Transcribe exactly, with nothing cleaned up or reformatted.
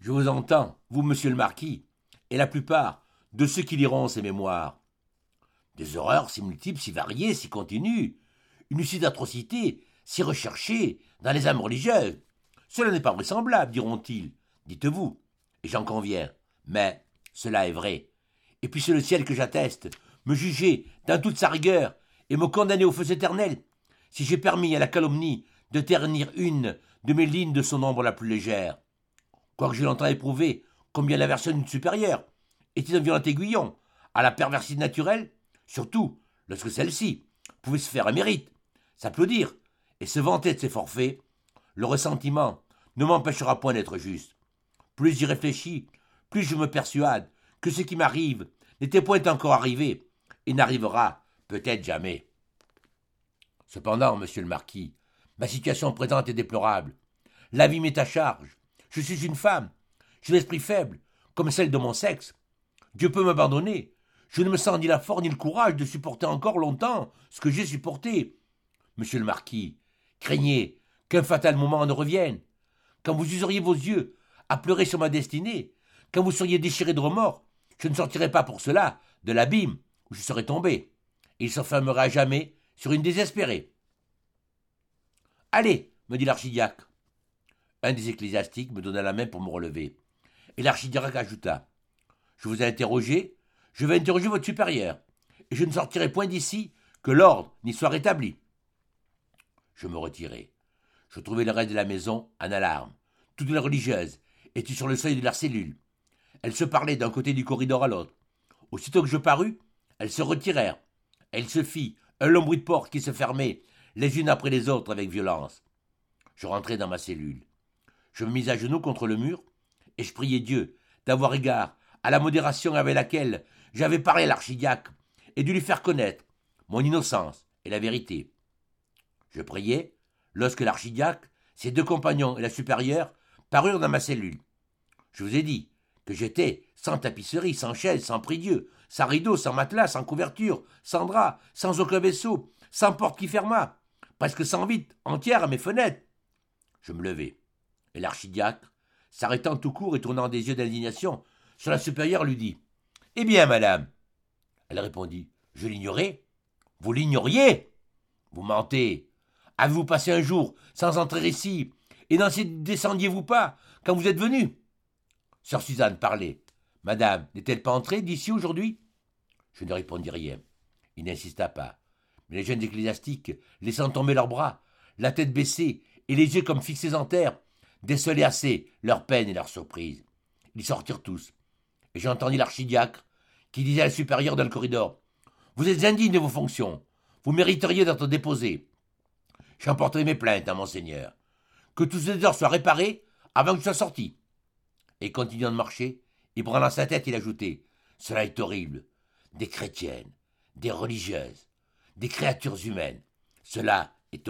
Je vous entends, vous, monsieur le marquis, et la plupart de ceux qui liront ces mémoires. Des horreurs si multiples, si variées, si continues, une suite d'atrocités si recherchée dans les âmes religieuses. Cela n'est pas vraisemblable, diront-ils, dites-vous, et j'en conviens, mais cela est vrai. Et puis c'est le ciel que j'atteste, me juger dans toute sa rigueur et me condamner au feu éternel, si j'ai permis à la calomnie de ternir une de mes lignes de son ombre la plus légère. Quoique je l'entends éprouver combien l'aversion d'une supérieure était un violent aiguillon à la perversité naturelle, surtout lorsque celle-ci pouvait se faire un mérite, s'applaudir et se vanter de ses forfaits, le ressentiment ne m'empêchera point d'être juste. Plus j'y réfléchis, plus je me persuade que ce qui m'arrive n'était point encore arrivé et n'arrivera peut-être jamais. Cependant, monsieur le marquis, ma situation présente est déplorable. La vie m'est à charge. Je suis une femme. J'ai l'esprit faible, comme celle de mon sexe. Dieu peut m'abandonner. Je ne me sens ni la force ni le courage de supporter encore longtemps ce que j'ai supporté. Monsieur le marquis, craignez qu'un fatal moment ne revienne. Quand vous useriez vos yeux à pleurer sur ma destinée, quand vous seriez déchiré de remords, je ne sortirai pas pour cela de l'abîme où je serais tombé. Et il s'enfermerait à jamais sur une désespérée. Allez, me dit l'archidiacre. Un des ecclésiastiques me donna la main pour me relever. Et l'archidiacre ajouta. Je vous ai interrogé, je vais interroger votre supérieur, et je ne sortirai point d'ici que l'ordre n'y soit rétabli. Je me retirai. Je trouvai le reste de la maison en alarme. Toutes les religieuses étaient sur le seuil de leur cellule. Elles se parlaient d'un côté du corridor à l'autre. Aussitôt que je parus, elles se retirèrent. Et il se fit un long bruit de portes qui se fermaient les unes après les autres avec violence. Je rentrai dans ma cellule. Je me mis à genoux contre le mur et je priai Dieu d'avoir égard à la modération avec laquelle j'avais parlé à l'archidiacre et de lui faire connaître mon innocence et la vérité. Je priais lorsque l'archidiacre, ses deux compagnons et la supérieure parurent dans ma cellule. Je vous ai dit que j'étais sans tapisserie, sans chaise, sans prie-dieu, sans rideau, sans matelas, sans couverture, sans drap, sans aucun vaisseau, sans porte qui fermât, presque sans vitre entière à mes fenêtres. Je me levai, et l'archidiacre, s'arrêtant tout court et tournant des yeux d'indignation sur la supérieure, lui dit « Eh bien, madame ?» Elle répondit « Je l'ignorais. »« Vous l'ignoriez ? Vous mentez. Avez-vous passé un jour sans entrer ici, et n'en descendiez-vous pas quand vous êtes venu ?» Sœur Suzanne parlait. « Madame n'est-elle pas entrée d'ici aujourd'hui ?» Je ne répondis rien. Il n'insista pas. Mais les jeunes ecclésiastiques, laissant tomber leurs bras, la tête baissée et les yeux comme fixés en terre, décelaient assez leur peine et leur surprise. Ils sortirent tous, et j'entendis l'archidiacre qui disait à la supérieure dans le corridor « Vous êtes indigne de vos fonctions, vous mériteriez d'être déposé. J'emporterai mes plaintes à monseigneur. Que tous ces heures soient réparés avant que je sois sorti. » Et continuant de marcher, il branlant sa tête, il ajoutait « Cela est horrible. Des chrétiennes, des religieuses, des créatures humaines. Cela est horrible. »